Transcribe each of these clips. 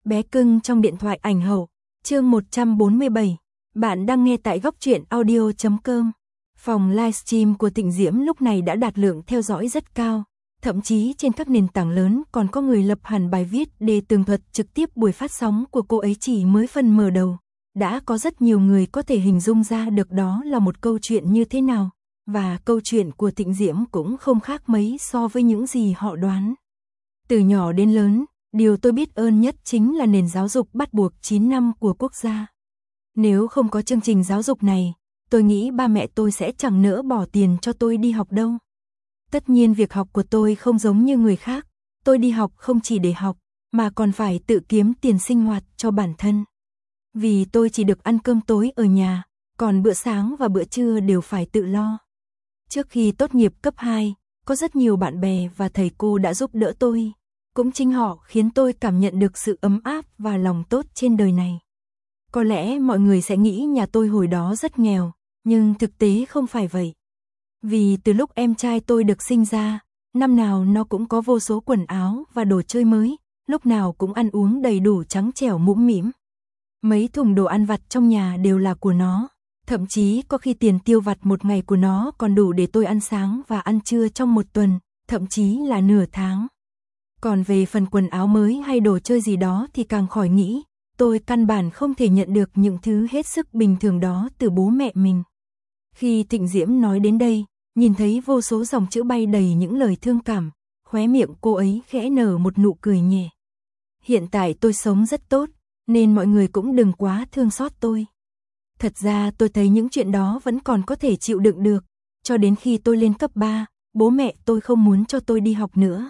Bé cưng trong điện thoại ảnh hậu, chương 147. Bạn đang nghe tại góc truyện audio.com. Phòng livestream của Thịnh Diễm lúc này đã đạt lượng theo dõi rất cao. Thậm chí trên các nền tảng lớn còn có người lập hẳn bài viết để tường thuật trực tiếp buổi phát sóng của cô ấy chỉ mới phần mở đầu. Đã có rất nhiều người có thể hình dung ra được đó là một câu chuyện như thế nào. Và câu chuyện của Thịnh Diễm cũng không khác mấy so với những gì họ đoán. Từ nhỏ đến lớn, điều tôi biết ơn nhất chính là nền giáo dục bắt buộc 9 năm của quốc gia. Nếu không có chương trình giáo dục này, tôi nghĩ ba mẹ tôi sẽ chẳng nỡ bỏ tiền cho tôi đi học đâu. Tất nhiên việc học của tôi không giống như người khác, tôi đi học không chỉ để học, mà còn phải tự kiếm tiền sinh hoạt cho bản thân. Vì tôi chỉ được ăn cơm tối ở nhà, còn bữa sáng và bữa trưa đều phải tự lo. Trước khi tốt nghiệp cấp 2, có rất nhiều bạn bè và thầy cô đã giúp đỡ tôi. Cũng chính họ khiến tôi cảm nhận được sự ấm áp và lòng tốt trên đời này. Có lẽ mọi người sẽ nghĩ nhà tôi hồi đó rất nghèo, nhưng thực tế không phải vậy. Vì từ lúc em trai tôi được sinh ra, năm nào nó cũng có vô số quần áo và đồ chơi mới, lúc nào cũng ăn uống đầy đủ trắng trẻo mũm mĩm. Mấy thùng đồ ăn vặt trong nhà đều là của nó, thậm chí có khi tiền tiêu vặt một ngày của nó còn đủ để tôi ăn sáng và ăn trưa trong một tuần, thậm chí là nửa tháng. Còn về phần quần áo mới hay đồ chơi gì đó thì càng khỏi nghĩ, tôi căn bản không thể nhận được những thứ hết sức bình thường đó từ bố mẹ mình. Khi Thịnh Diễm nói đến đây, nhìn thấy vô số dòng chữ bay đầy những lời thương cảm, khóe miệng cô ấy khẽ nở một nụ cười nhẹ. Hiện tại tôi sống rất tốt, nên mọi người cũng đừng quá thương xót tôi. Thật ra tôi thấy những chuyện đó vẫn còn có thể chịu đựng được, cho đến khi tôi lên cấp 3, bố mẹ tôi không muốn cho tôi đi học nữa.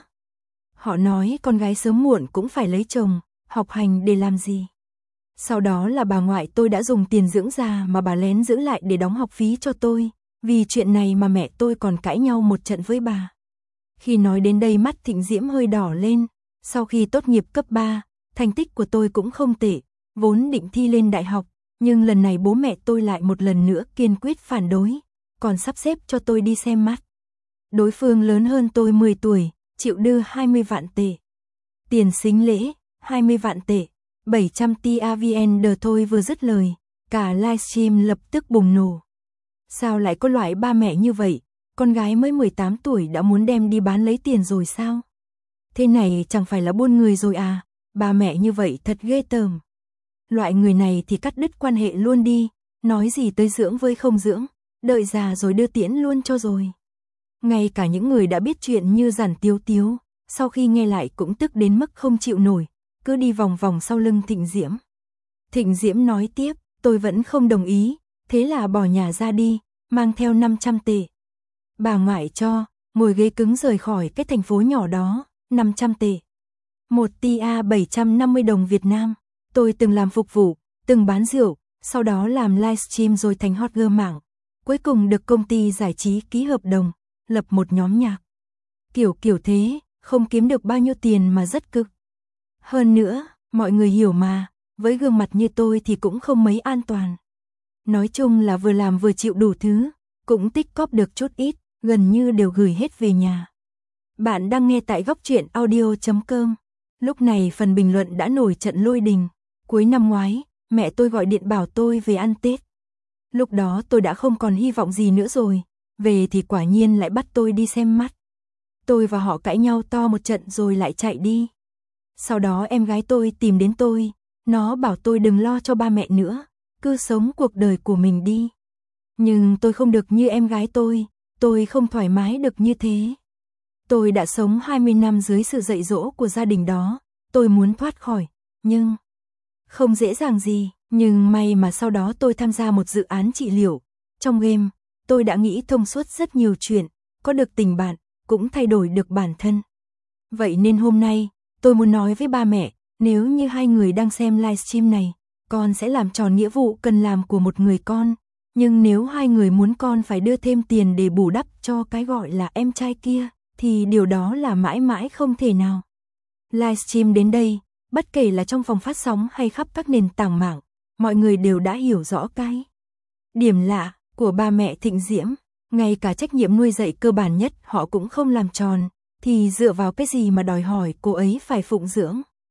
Họ nói con gái sớm muộn cũng phải lấy chồng, học hành để làm gì. Sau đó là bà ngoại tôi đã dùng tiền dưỡng già mà bà lén giữ lại để đóng học phí cho tôi, vì chuyện này mà mẹ tôi còn cãi nhau một trận với bà. Khi nói đến đây mắt Thịnh Diễm hơi đỏ lên, sau khi tốt nghiệp cấp 3, thành tích của tôi cũng không tệ, vốn định thi lên đại học, nhưng lần này bố mẹ tôi lại một lần nữa kiên quyết phản đối, còn sắp xếp cho tôi đi xem mắt. Đối phương lớn hơn tôi 10 tuổi, chịu đưa 20 vạn tệ. Tiền sính lễ, 20 vạn tệ, 700 TAVN đờ thôi vừa dứt lời, cả livestream lập tức bùng nổ. Sao lại có loại ba mẹ như vậy, con gái mới 18 tuổi đã muốn đem đi bán lấy tiền rồi sao? Thế này chẳng phải là buôn người rồi à, ba mẹ như vậy thật ghê tởm. Loại người này thì cắt đứt quan hệ luôn đi, nói gì tới dưỡng với không dưỡng, đợi già rồi đưa tiễn luôn cho rồi. Ngay cả những người đã biết chuyện như Giản Tiếu Tiếu, sau khi nghe lại cũng tức đến mức không chịu nổi, cứ đi vòng vòng sau lưng Thịnh Diễm. Thịnh Diễm nói tiếp, tôi vẫn không đồng ý, thế là bỏ nhà ra đi, mang theo 500 tệ. Bà ngoại cho, ngồi ghế cứng rời khỏi cái thành phố nhỏ đó, 500 tệ. Một tia 750 đồng Việt Nam. Tôi từng làm phục vụ, từng bán rượu, sau đó làm livestream rồi thành hot girl mạng. Cuối cùng được công ty giải trí ký hợp đồng, lập một nhóm nhạc. Kiểu thế, không kiếm được bao nhiêu tiền mà rất cực. Hơn nữa, mọi người hiểu mà, với gương mặt như tôi thì cũng không mấy an toàn. Nói chung là vừa làm vừa chịu đủ thứ, cũng tích cóp được chút ít, gần như đều gửi hết về nhà. Bạn đang nghe tại góc truyện audio.com. Lúc này phần bình luận đã nổi trận lôi đình. Cuối năm ngoái, mẹ tôi gọi điện bảo tôi về ăn Tết. Lúc đó tôi đã không còn hy vọng gì nữa rồi, về thì quả nhiên lại bắt tôi đi xem mắt. Tôi và họ cãi nhau to một trận rồi lại chạy đi. Sau đó em gái tôi tìm đến tôi, nó bảo tôi đừng lo cho ba mẹ nữa, cứ sống cuộc đời của mình đi. Nhưng tôi không được như em gái tôi không thoải mái được như thế. Tôi đã sống 20 năm dưới sự dạy dỗ của gia đình đó, tôi muốn thoát khỏi, nhưng không dễ dàng gì, nhưng may mà sau đó tôi tham gia một dự án trị liệu. Trong game, tôi đã nghĩ thông suốt rất nhiều chuyện, có được tình bạn, cũng thay đổi được bản thân. Vậy nên hôm nay, tôi muốn nói với ba mẹ, nếu như hai người đang xem livestream này, con sẽ làm tròn nghĩa vụ cần làm của một người con. Nhưng nếu hai người muốn con phải đưa thêm tiền để bù đắp cho cái gọi là em trai kia, thì điều đó là mãi mãi không thể nào. Livestream đến đây, bất kể là trong phòng phát sóng hay khắp các nền tảng mạng, mọi người đều đã hiểu rõ cái điểm lạ của ba mẹ Thịnh Diễm. Ngay cả trách nhiệm nuôi dạy cơ bản nhất họ cũng không làm tròn, thì dựa vào cái gì mà đòi hỏi cô ấy phải phụng dưỡng.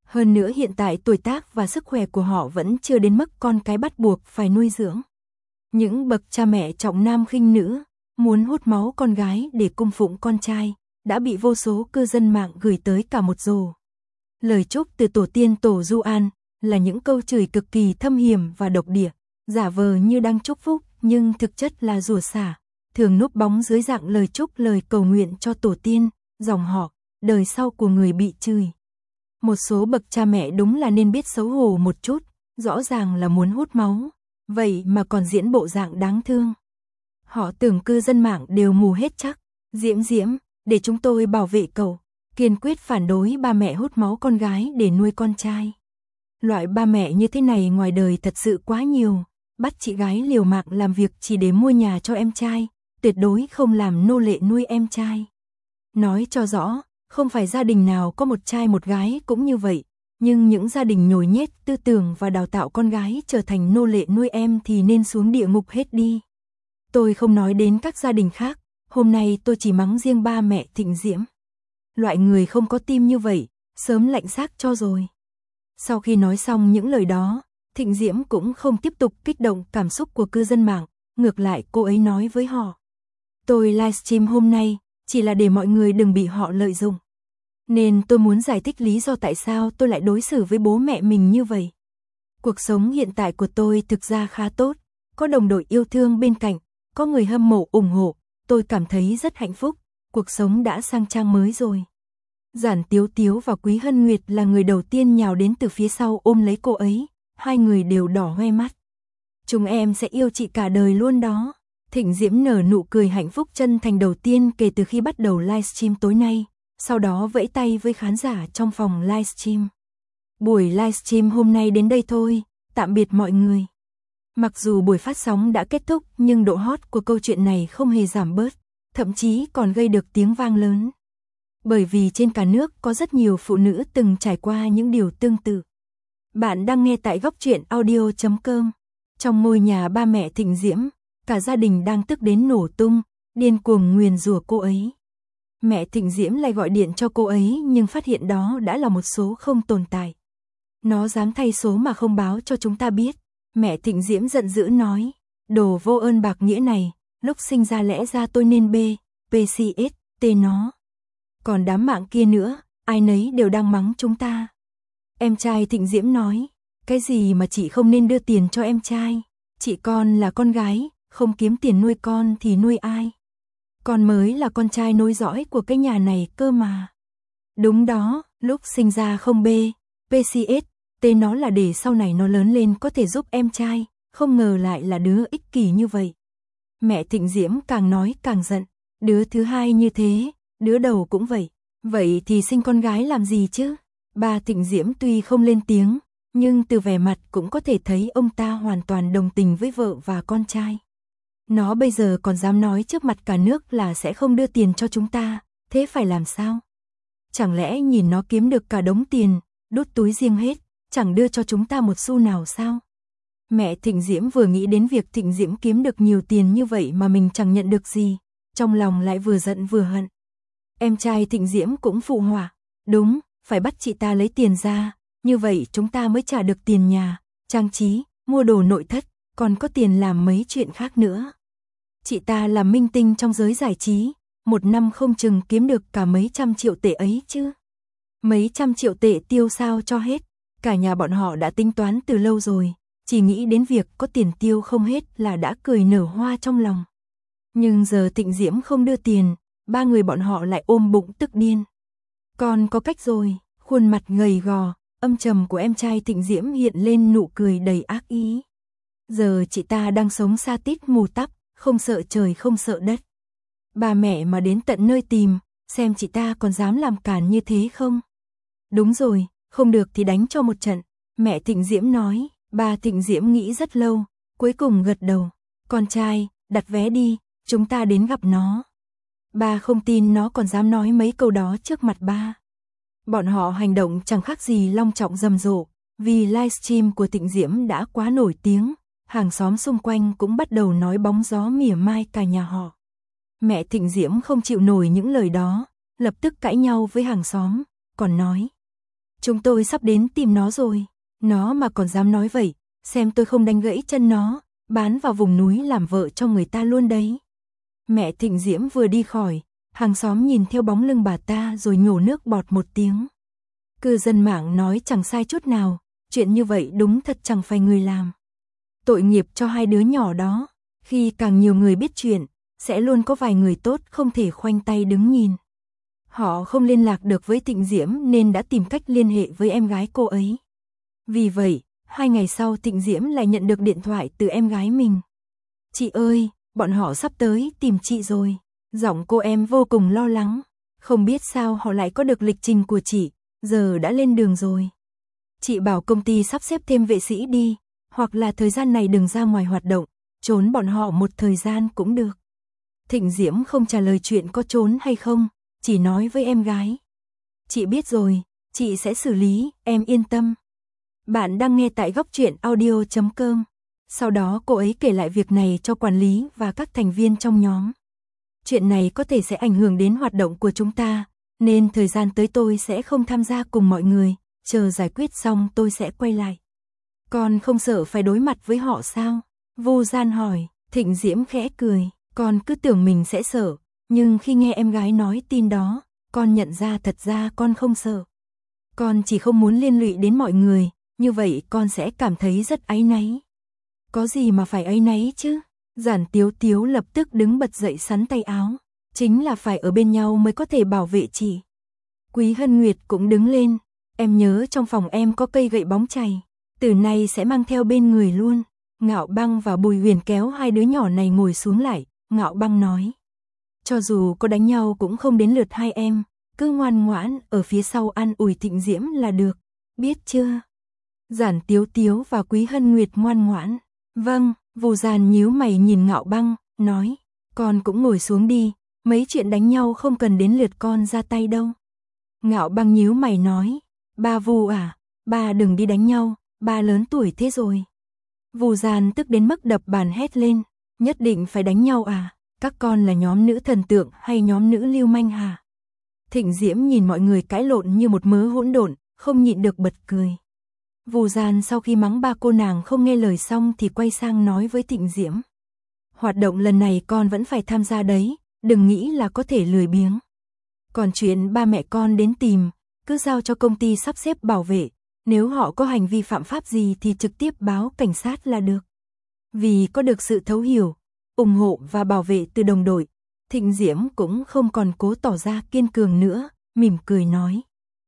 Hơn nữa hiện tại tuổi tác và sức khỏe của họ vẫn chưa đến mức con cái bắt buộc phải nuôi dưỡng. Những bậc cha mẹ trọng nam khinh nữ, muốn hút máu con gái để cung phụng con trai, đã bị vô số cư dân mạng gửi tới cả một rổ. Lời chúc từ tổ tiên tổ Du An là những câu chửi cực kỳ thâm hiểm và độc địa, giả vờ như đang chúc phúc nhưng thực chất là rủa xả, thường núp bóng dưới dạng lời chúc lời cầu nguyện cho tổ tiên, dòng họ, đời sau của người bị chửi. Một số bậc cha mẹ đúng là nên biết xấu hổ một chút, rõ ràng là muốn hút máu, vậy mà còn diễn bộ dạng đáng thương. Họ tưởng cư dân mạng đều mù hết chắc. Diễm Diễm, để chúng tôi bảo vệ cậu, kiên quyết phản đối ba mẹ hút máu con gái để nuôi con trai. Loại ba mẹ như thế này ngoài đời thật sự quá nhiều, bắt chị gái liều mạng làm việc chỉ để mua nhà cho em trai, tuyệt đối không làm nô lệ nuôi em trai. Nói cho rõ, không phải gia đình nào có một trai một gái cũng như vậy, nhưng những gia đình nhồi nhét tư tưởng và đào tạo con gái trở thành nô lệ nuôi em thì nên xuống địa ngục hết đi. Tôi không nói đến các gia đình khác, hôm nay tôi chỉ mắng riêng ba mẹ Thịnh Diễm. Loại người không có tim như vậy, sớm lạnh xác cho rồi. Sau khi nói xong những lời đó, Thịnh Diễm cũng không tiếp tục kích động cảm xúc của cư dân mạng, ngược lại cô ấy nói với họ. Tôi livestream hôm nay, chỉ là để mọi người đừng bị họ lợi dụng. Nên tôi muốn giải thích lý do tại sao tôi lại đối xử với bố mẹ mình như vậy. Cuộc sống hiện tại của tôi thực ra khá tốt, có đồng đội yêu thương bên cạnh, có người hâm mộ ủng hộ, tôi cảm thấy rất hạnh phúc, cuộc sống đã sang trang mới rồi. Giản Tiếu Tiếu và Quý Hân Nguyệt là người đầu tiên nhào đến từ phía sau ôm lấy cô ấy, hai người đều đỏ hoe mắt. Chúng em sẽ yêu chị cả đời luôn đó. Thịnh Diễm nở nụ cười hạnh phúc chân thành đầu tiên kể từ khi bắt đầu livestream tối nay, sau đó vẫy tay với khán giả trong phòng livestream. Buổi livestream hôm nay đến đây thôi, tạm biệt mọi người. Mặc dù buổi phát sóng đã kết thúc nhưng độ hot của câu chuyện này không hề giảm bớt, thậm chí còn gây được tiếng vang lớn. Bởi vì trên cả nước có rất nhiều phụ nữ từng trải qua những điều tương tự. Bạn đang nghe tại góc truyện audio.com. Trong ngôi nhà ba mẹ Thịnh Diễm, cả gia đình đang tức đến nổ tung, điên cuồng nguyền rủa cô ấy. Mẹ Thịnh Diễm lại gọi điện cho cô ấy nhưng phát hiện đó đã là một số không tồn tại. Nó dám thay số mà không báo cho chúng ta biết. Mẹ Thịnh Diễm giận dữ nói, đồ vô ơn bạc nghĩa này, lúc sinh ra lẽ ra tôi nên PCS, nó. Còn đám mạng kia nữa, ai nấy đều đang mắng chúng ta. Em trai Thịnh Diễm nói, cái gì mà chị không nên đưa tiền cho em trai, chị con là con gái, không kiếm tiền nuôi con thì nuôi ai. Con mới là con trai nối dõi của cái nhà này cơ mà. Đúng đó, lúc sinh ra không PCS, nó là để sau này nó lớn lên có thể giúp em trai, không ngờ lại là đứa ích kỷ như vậy. Mẹ Thịnh Diễm càng nói càng giận, đứa thứ hai như thế, đứa đầu cũng vậy, vậy thì sinh con gái làm gì chứ? Ba Thịnh Diễm tuy không lên tiếng, nhưng từ vẻ mặt cũng có thể thấy ông ta hoàn toàn đồng tình với vợ và con trai. Nó bây giờ còn dám nói trước mặt cả nước là sẽ không đưa tiền cho chúng ta, thế phải làm sao? Chẳng lẽ nhìn nó kiếm được cả đống tiền, đút túi riêng hết, chẳng đưa cho chúng ta một xu nào sao? Mẹ Thịnh Diễm vừa nghĩ đến việc Thịnh Diễm kiếm được nhiều tiền như vậy mà mình chẳng nhận được gì, trong lòng lại vừa giận vừa hận. Em trai Thịnh Diễm cũng phụ họa, đúng, phải bắt chị ta lấy tiền ra, như vậy chúng ta mới trả được tiền nhà, trang trí, mua đồ nội thất, còn có tiền làm mấy chuyện khác nữa. Chị ta là minh tinh trong giới giải trí, một năm không chừng kiếm được cả mấy trăm triệu tệ ấy chứ. Mấy trăm triệu tệ tiêu sao cho hết, cả nhà bọn họ đã tính toán từ lâu rồi, chỉ nghĩ đến việc có tiền tiêu không hết là đã cười nở hoa trong lòng. Nhưng giờ Thịnh Diễm không đưa tiền, ba người bọn họ lại ôm bụng tức điên. Con có cách rồi, khuôn mặt gầy gò, âm trầm của em trai Thịnh Diễm hiện lên nụ cười đầy ác ý. Giờ chị ta đang sống sa tít mù tắp, không sợ trời không sợ đất. Bà mẹ mà đến tận nơi tìm, xem chị ta còn dám làm cản như thế không? Đúng rồi, không được thì đánh cho một trận, mẹ Thịnh Diễm nói. Bà Thịnh Diễm nghĩ rất lâu, cuối cùng gật đầu. Con trai, đặt vé đi, chúng ta đến gặp nó. Ba không tin nó còn dám nói mấy câu đó trước mặt ba. Bọn họ hành động chẳng khác gì long trọng rầm rộ, vì livestream của Thịnh Diễm đã quá nổi tiếng, hàng xóm xung quanh cũng bắt đầu nói bóng gió mỉa mai cả nhà họ. Mẹ Thịnh Diễm không chịu nổi những lời đó, lập tức cãi nhau với hàng xóm, còn nói. Chúng tôi sắp đến tìm nó rồi. Nó mà còn dám nói vậy, xem tôi không đánh gãy chân nó, bán vào vùng núi làm vợ cho người ta luôn đấy. Mẹ Thịnh Diễm vừa đi khỏi, hàng xóm nhìn theo bóng lưng bà ta rồi nhổ nước bọt một tiếng. Cư dân mạng nói chẳng sai chút nào, chuyện như vậy đúng thật chẳng phải người làm. Tội nghiệp cho hai đứa nhỏ đó, khi càng nhiều người biết chuyện, sẽ luôn có vài người tốt không thể khoanh tay đứng nhìn. Họ không liên lạc được với Thịnh Diễm nên đã tìm cách liên hệ với em gái cô ấy. Vì vậy, 2 ngày sau Thịnh Diễm lại nhận được điện thoại từ em gái mình. Chị ơi, bọn họ sắp tới tìm chị rồi. Giọng cô em vô cùng lo lắng. Không biết sao họ lại có được lịch trình của chị, giờ đã lên đường rồi. Chị bảo công ty sắp xếp thêm vệ sĩ đi, hoặc là thời gian này đừng ra ngoài hoạt động, trốn bọn họ một thời gian cũng được. Thịnh Diễm không trả lời chuyện có trốn hay không, chỉ nói với em gái. Chị biết rồi, chị sẽ xử lý, em yên tâm. Bạn đang nghe tại góc truyện audio.com. Sau đó cô ấy kể lại việc này cho quản lý và các thành viên trong nhóm. Chuyện này có thể sẽ ảnh hưởng đến hoạt động của chúng ta, nên thời gian tới tôi sẽ không tham gia cùng mọi người, chờ giải quyết xong tôi sẽ quay lại. Con không sợ phải đối mặt với họ sao? Vu Gian hỏi. Thịnh Diễm khẽ cười, con cứ tưởng mình sẽ sợ, nhưng khi nghe em gái nói tin đó, con nhận ra thật ra con không sợ. Con chỉ không muốn liên lụy đến mọi người, như vậy con sẽ cảm thấy rất áy náy. Có gì mà phải áy náy chứ? Giản Tiếu Tiếu lập tức đứng bật dậy sắn tay áo, chính là phải ở bên nhau mới có thể bảo vệ chị. Quý Hân Nguyệt cũng đứng lên, em nhớ trong phòng em có cây gậy bóng chày, từ nay sẽ mang theo bên người luôn. Ngạo Băng và Bùi Huyền kéo hai đứa nhỏ này ngồi xuống lại, Ngạo Băng nói. Cho dù có đánh nhau cũng không đến lượt hai em, cứ ngoan ngoãn ở phía sau an ủi Thịnh Diễm là được, biết chưa? Giản Tiếu Tiếu và Quý Hân Nguyệt ngoan ngoãn. Vâng, Vu Gian nhíu mày nhìn Ngạo Băng, nói, con cũng ngồi xuống đi, mấy chuyện đánh nhau không cần đến lượt con ra tay đâu. Ngạo Băng nhíu mày nói, ba Vu à, ba đừng đi đánh nhau, ba lớn tuổi thế rồi. Vu Gian tức đến mức đập bàn hét lên, nhất định phải đánh nhau à, các con là nhóm nữ thần tượng hay nhóm nữ lưu manh hả? Thịnh Diễm nhìn mọi người cãi lộn như một mớ hỗn độn, không nhịn được bật cười. Vu Gian sau khi mắng ba cô nàng không nghe lời xong thì quay sang nói với Thịnh Diễm. Hoạt động lần này con vẫn phải tham gia đấy, đừng nghĩ là có thể lười biếng. Còn chuyện ba mẹ con đến tìm, cứ giao cho công ty sắp xếp bảo vệ, nếu họ có hành vi phạm pháp gì thì trực tiếp báo cảnh sát là được. Vì có được sự thấu hiểu, ủng hộ và bảo vệ từ đồng đội, Thịnh Diễm cũng không còn cố tỏ ra kiên cường nữa, mỉm cười nói.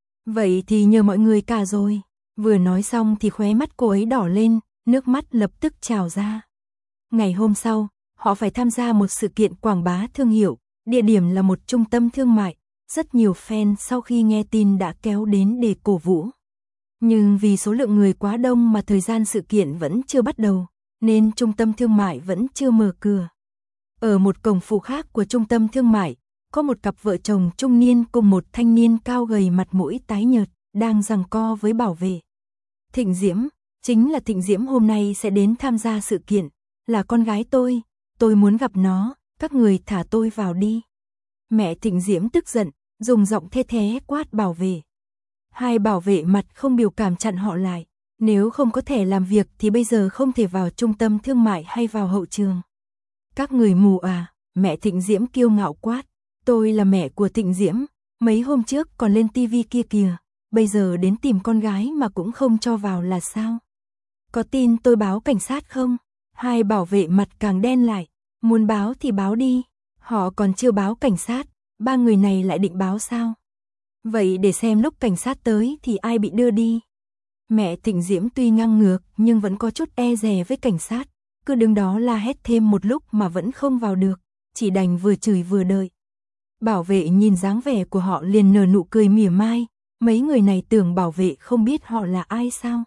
Vậy thì nhờ mọi người cả rồi. Vừa nói xong thì khóe mắt cô ấy đỏ lên, nước mắt lập tức trào ra. Ngày hôm sau, họ phải tham gia một sự kiện quảng bá thương hiệu, địa điểm là một trung tâm thương mại. Rất nhiều fan sau khi nghe tin đã kéo đến để cổ vũ. Nhưng vì số lượng người quá đông mà thời gian sự kiện vẫn chưa bắt đầu, nên trung tâm thương mại vẫn chưa mở cửa. Ở một cổng phụ khác của trung tâm thương mại, có một cặp vợ chồng trung niên cùng một thanh niên cao gầy mặt mũi tái nhợt, đang giằng co với bảo vệ. Thịnh Diễm, chính là Thịnh Diễm hôm nay sẽ đến tham gia sự kiện, là con gái tôi muốn gặp nó, các người thả tôi vào đi. Mẹ Thịnh Diễm tức giận, dùng giọng the thé quát bảo vệ. Hai bảo vệ mặt không biểu cảm chặn họ lại, nếu không có thẻ làm việc thì bây giờ không thể vào trung tâm thương mại hay vào hậu trường. Các người mù à, mẹ Thịnh Diễm kiêu ngạo quát, tôi là mẹ của Thịnh Diễm, mấy hôm trước còn lên tivi kia kìa, bây giờ đến tìm con gái mà cũng không cho vào là sao? Có tin tôi báo cảnh sát không? Hai bảo vệ mặt càng đen lại, muốn báo thì báo đi, họ còn chưa báo cảnh sát, ba người này lại định báo sao? Vậy để xem lúc cảnh sát tới thì ai bị đưa đi. Mẹ Thịnh Diễm tuy ngang ngược nhưng vẫn có chút e dè với cảnh sát, cứ đứng đó la hét thêm một lúc mà vẫn không vào được, chỉ đành vừa chửi vừa đợi. Bảo vệ nhìn dáng vẻ của họ liền nở nụ cười mỉa mai, mấy người này tưởng bảo vệ không biết họ là ai sao.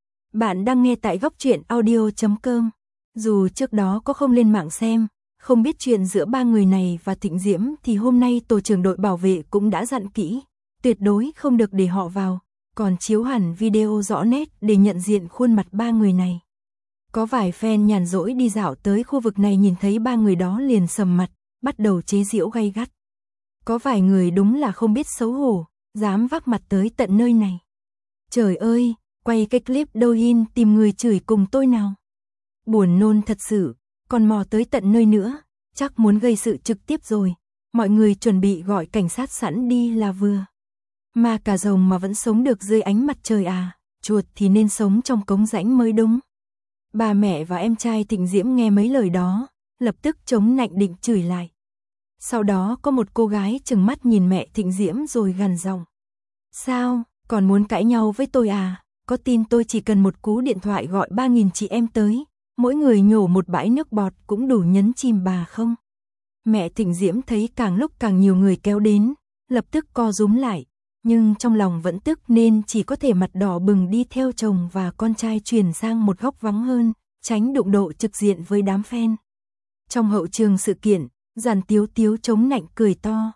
Bạn đang nghe tại góc truyện audio.com. Dù trước đó có không lên mạng xem, không biết chuyện giữa ba người này và Thịnh Diễm thì hôm nay tổ trưởng đội bảo vệ cũng đã dặn kỹ, tuyệt đối không được để họ vào, còn chiếu hẳn video rõ nét để nhận diện khuôn mặt ba người này. Có vài fan nhàn rỗi đi dạo tới khu vực này nhìn thấy ba người đó liền sầm mặt, bắt đầu chế giễu gay gắt. Có vài người đúng là không biết xấu hổ, dám vác mặt tới tận nơi này. Trời ơi, quay cái clip Douyin tìm người chửi cùng tôi nào. Buồn nôn thật sự, còn mò tới tận nơi nữa, chắc muốn gây sự trực tiếp rồi. Mọi người chuẩn bị gọi cảnh sát sẵn đi là vừa. Mà cả rồng mà vẫn sống được dưới ánh mặt trời à, chuột thì nên sống trong cống rãnh mới đúng. Bà mẹ và em trai Thịnh Diễm nghe mấy lời đó, lập tức chống nạnh định chửi lại. Sau đó có một cô gái trừng mắt nhìn mẹ Thịnh Diễm rồi gằn giọng. Sao, còn muốn cãi nhau với tôi à? Có tin tôi chỉ cần một cú điện thoại gọi 3.000 chị em tới, mỗi người nhổ một bãi nước bọt cũng đủ nhấn chìm bà không? Mẹ Thịnh Diễm thấy càng lúc càng nhiều người kéo đến, lập tức co rúm lại, nhưng trong lòng vẫn tức nên chỉ có thể mặt đỏ bừng đi theo chồng và con trai chuyển sang một góc vắng hơn, tránh đụng độ trực diện với đám fan. Trong hậu trường sự kiện, Giản Tiếu Tiếu chống nạnh cười to.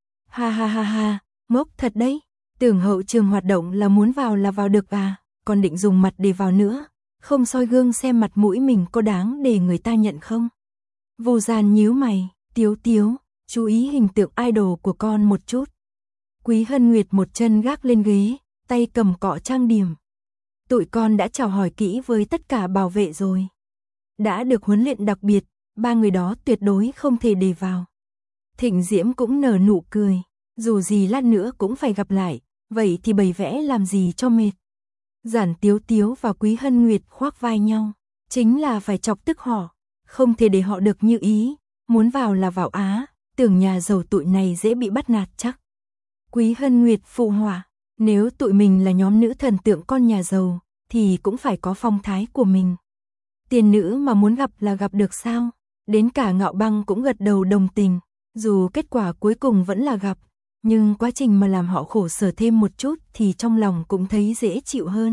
Ha ha ha ha, ngốc thật đấy, tưởng hậu trường hoạt động là muốn vào là vào được à, còn định dùng mặt để vào nữa, không soi gương xem mặt mũi mình có đáng để người ta nhận không? Vô Gian nhíu mày, Tiếu Tiếu, chú ý hình tượng idol của con một chút. Quý Hân Nguyệt một chân gác lên ghế, tay cầm cọ trang điểm. Tụi con đã chào hỏi kỹ với tất cả bảo vệ rồi. Đã được huấn luyện đặc biệt, 3 người đó tuyệt đối không thể để vào. Thịnh Diễm cũng nở nụ cười, dù gì lát nữa cũng phải gặp lại, vậy thì bày vẽ làm gì cho mệt. Giản Tiếu Tiếu và Quý Hân Nguyệt khoác vai nhau, chính là phải chọc tức họ, không thể để họ được như ý, muốn vào là vào á, tưởng nhà giàu tụi này dễ bị bắt nạt chắc. Quý Hân Nguyệt phụ họa, nếu tụi mình là nhóm nữ thần tượng con nhà giàu, thì cũng phải có phong thái của mình. Tiền nữ mà muốn gặp là gặp được sao? Đến cả Ngạo Băng cũng gật đầu đồng tình, dù kết quả cuối cùng vẫn là gặp, nhưng quá trình mà làm họ khổ sở thêm một chút thì trong lòng cũng thấy dễ chịu hơn.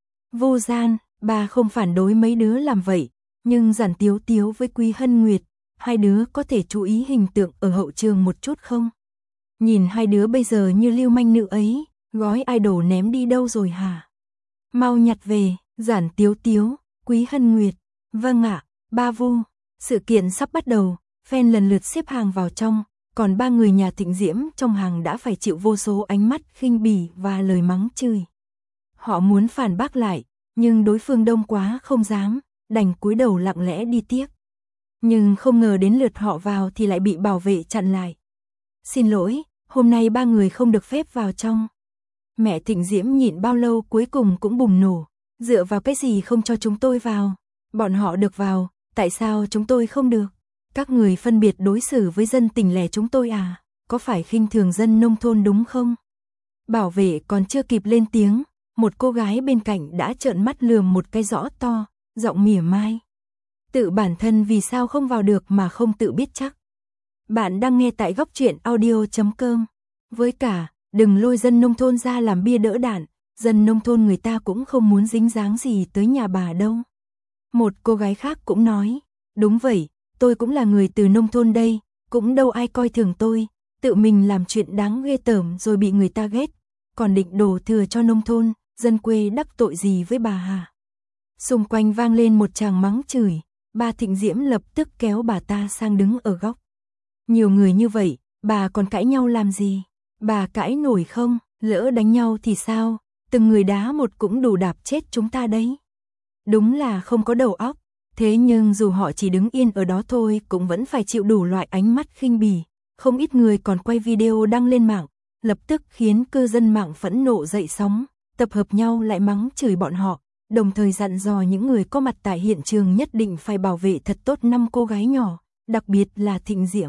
Vô Gian, bà không phản đối mấy đứa làm vậy, nhưng Giản Tiếu Tiếu với Quý Hân Nguyệt, hai đứa có thể chú ý hình tượng ở hậu trường một chút không? Nhìn hai đứa bây giờ như lưu manh nữ ấy, gói idol ném đi đâu rồi hả? Mau nhặt về, Giản Tiếu Tiếu, Quý Hân Nguyệt. Vâng ạ, ba Vu. Sự kiện sắp bắt đầu, fan lần lượt xếp hàng vào trong, còn 3 người nhà Thịnh Diễm trong hàng đã phải chịu vô số ánh mắt khinh bỉ và lời mắng chửi. Họ muốn phản bác lại, nhưng đối phương đông quá không dám, đành cúi đầu lặng lẽ đi tiếp. Nhưng không ngờ đến lượt họ vào thì lại bị bảo vệ chặn lại. Xin lỗi, hôm nay 3 người không được phép vào trong. Mẹ Thịnh Diễm nhịn bao lâu cuối cùng cũng bùng nổ, dựa vào cái gì không cho chúng tôi vào? Bọn họ được vào, tại sao chúng tôi không được? Các người phân biệt đối xử với dân tỉnh lẻ chúng tôi à? Có phải khinh thường dân nông thôn đúng không? Bảo vệ còn chưa kịp lên tiếng, một cô gái bên cạnh đã trợn mắt lườm một cái rõ to, giọng mỉa mai. Tự bản thân vì sao không vào được mà không tự biết chắc. Bạn đang nghe tại góc truyện audio.com. Với cả, đừng lôi dân nông thôn ra làm bia đỡ đạn, dân nông thôn người ta cũng không muốn dính dáng gì tới nhà bà đâu. Một cô gái khác cũng nói, đúng vậy, tôi cũng là người từ nông thôn đây, cũng đâu ai coi thường tôi, tự mình làm chuyện đáng ghê tởm rồi bị người ta ghét, còn định đổ thừa cho nông thôn, dân quê đắc tội gì với bà hả? Xung quanh vang lên một tràng mắng chửi, bà Thịnh Diễm lập tức kéo bà ta sang đứng ở góc. Nhiều người như vậy, bà còn cãi nhau làm gì? Bà cãi nổi không? Lỡ đánh nhau thì sao? Từng người đá một cũng đủ đạp chết chúng ta đấy. Đúng là không có đầu óc, thế nhưng dù họ chỉ đứng yên ở đó thôi cũng vẫn phải chịu đủ loại ánh mắt khinh bỉ. Không ít người còn quay video đăng lên mạng, lập tức khiến cư dân mạng phẫn nộ dậy sóng, tập hợp nhau lại mắng chửi bọn họ, đồng thời dặn dò những người có mặt tại hiện trường nhất định phải bảo vệ thật tốt 5 cô gái nhỏ, đặc biệt là Thịnh Diễm.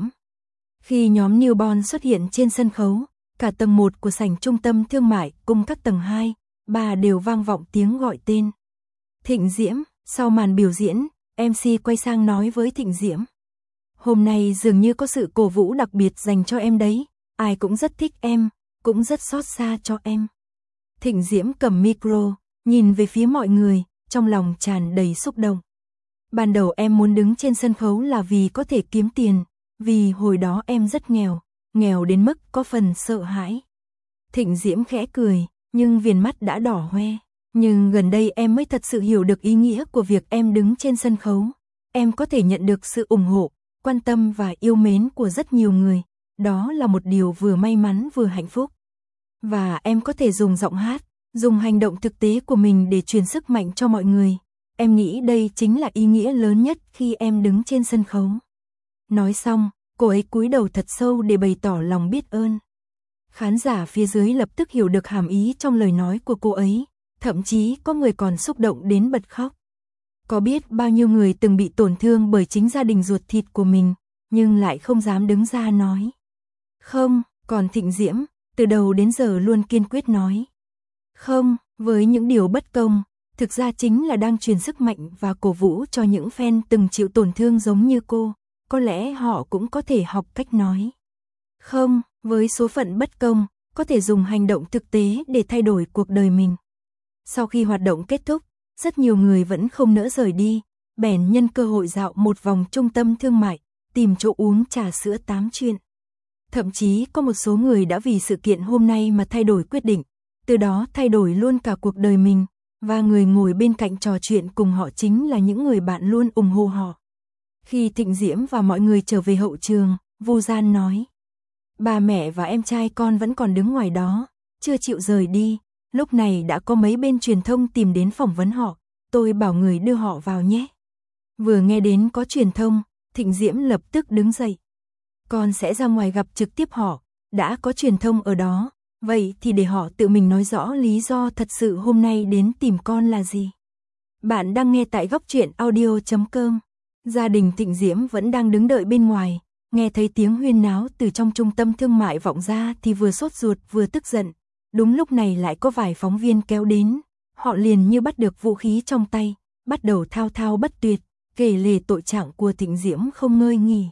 Khi nhóm Newborn xuất hiện trên sân khấu, cả tầng 1 của sảnh trung tâm thương mại cùng các tầng 2, 3 đều vang vọng tiếng gọi tên. Thịnh Diễm, sau màn biểu diễn, MC quay sang nói với Thịnh Diễm. Hôm nay dường như có sự cổ vũ đặc biệt dành cho em đấy, ai cũng rất thích em, cũng rất xót xa cho em. Thịnh Diễm cầm micro, nhìn về phía mọi người, trong lòng tràn đầy xúc động. Ban đầu em muốn đứng trên sân khấu là vì có thể kiếm tiền, vì hồi đó em rất nghèo, nghèo đến mức có phần sợ hãi. Thịnh Diễm khẽ cười, nhưng viền mắt đã đỏ hoe. Nhưng gần đây em mới thật sự hiểu được ý nghĩa của việc em đứng trên sân khấu. Em có thể nhận được sự ủng hộ, quan tâm và yêu mến của rất nhiều người. Đó là một điều vừa may mắn vừa hạnh phúc. Và em có thể dùng giọng hát, Dùng hành động thực tế của mình để truyền sức mạnh cho mọi người. Em nghĩ đây chính là ý nghĩa lớn nhất khi em đứng trên sân khấu. Nói xong, cô ấy cúi đầu thật sâu để bày tỏ lòng biết ơn. Khán giả phía dưới lập tức hiểu được hàm ý trong lời nói của cô ấy, thậm chí có người còn xúc động đến bật khóc. Có biết bao nhiêu người từng bị tổn thương bởi chính gia đình ruột thịt của mình, nhưng lại không dám đứng ra nói. Không, còn Thịnh Diễm, từ đầu đến giờ luôn kiên quyết nói. Không, với những điều bất công, thực ra chính là đang truyền sức mạnh và cổ vũ cho những fan từng chịu tổn thương giống như cô, có lẽ họ cũng có thể học cách nói. Không, với số phận bất công, có thể dùng hành động thực tế để thay đổi cuộc đời mình. Sau khi hoạt động kết thúc, rất nhiều người vẫn không nỡ rời đi, bèn nhân cơ hội dạo một vòng trung tâm thương mại, tìm chỗ uống trà sữa tám chuyện. Thậm chí có một số người đã vì sự kiện hôm nay mà thay đổi quyết định, từ đó thay đổi luôn cả cuộc đời mình, và người ngồi bên cạnh trò chuyện cùng họ chính là những người bạn luôn ủng hộ họ. Khi Thịnh Diễm và mọi người trở về hậu trường, Vu Gian nói: Ba mẹ và em trai con vẫn còn đứng ngoài đó, chưa chịu rời đi. Lúc này đã có mấy bên truyền thông tìm đến phỏng vấn họ, tôi bảo người đưa họ vào nhé. Vừa nghe đến có truyền thông, Thịnh Diễm lập tức đứng dậy. Con sẽ ra ngoài gặp trực tiếp họ, đã có truyền thông ở đó, vậy thì để họ tự mình nói rõ lý do thật sự hôm nay đến tìm con là gì. Bạn đang nghe tại goctruyện.audio.com. Gia đình Thịnh Diễm vẫn đang đứng đợi bên ngoài, nghe thấy tiếng huyên náo từ trong trung tâm thương mại vọng ra thì vừa sốt ruột vừa tức giận. Đúng lúc này lại có vài phóng viên kéo đến, họ liền như bắt được vũ khí trong tay, bắt đầu thao thao bất tuyệt, kể lể tội trạng của Thịnh Diễm không ngơi nghỉ.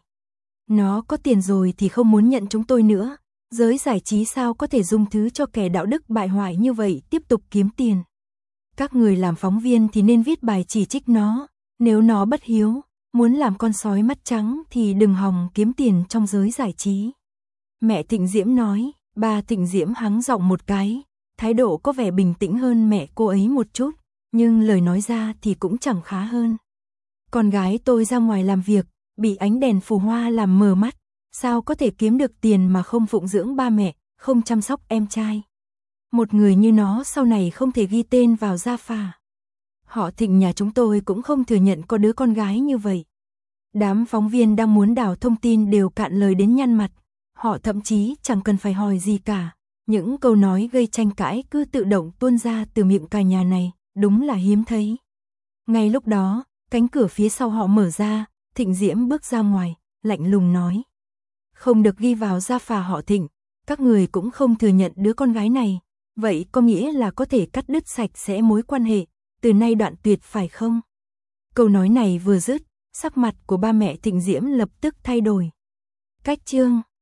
Nó có tiền rồi thì không muốn nhận chúng tôi nữa, giới giải trí sao có thể dung thứ cho kẻ đạo đức bại hoại như vậy tiếp tục kiếm tiền. Các người làm phóng viên thì nên viết bài chỉ trích nó, nếu nó bất hiếu, muốn làm con sói mắt trắng thì đừng hòng kiếm tiền trong giới giải trí. Mẹ Thịnh Diễm nói. Ba Thịnh Diễm hắng giọng một cái, thái độ có vẻ bình tĩnh hơn mẹ cô ấy một chút, nhưng lời nói ra thì cũng chẳng khá hơn. Con gái tôi ra ngoài làm việc, bị ánh đèn phù hoa làm mờ mắt, sao có thể kiếm được tiền mà không phụng dưỡng ba mẹ, không chăm sóc em trai. Một người như nó sau này không thể ghi tên vào gia phả. Họ Thịnh nhà chúng tôi cũng không thừa nhận có đứa con gái như vậy. Đám phóng viên đang muốn đào thông tin đều cạn lời đến nhăn mặt. Họ thậm chí chẳng cần phải hỏi gì cả, những câu nói gây tranh cãi cứ tự động tuôn ra từ miệng cả nhà này, đúng là hiếm thấy. Ngay lúc đó, cánh cửa phía sau họ mở ra, Thịnh Diễm bước ra ngoài, lạnh lùng nói: Không được ghi vào gia phả họ Thịnh, các người cũng không thừa nhận đứa con gái này, vậy có nghĩa là có thể cắt đứt sạch sẽ mối quan hệ, từ nay đoạn tuyệt phải không? Câu nói này vừa dứt, sắc mặt của ba mẹ Thịnh Diễm lập tức thay đổi. Cách chương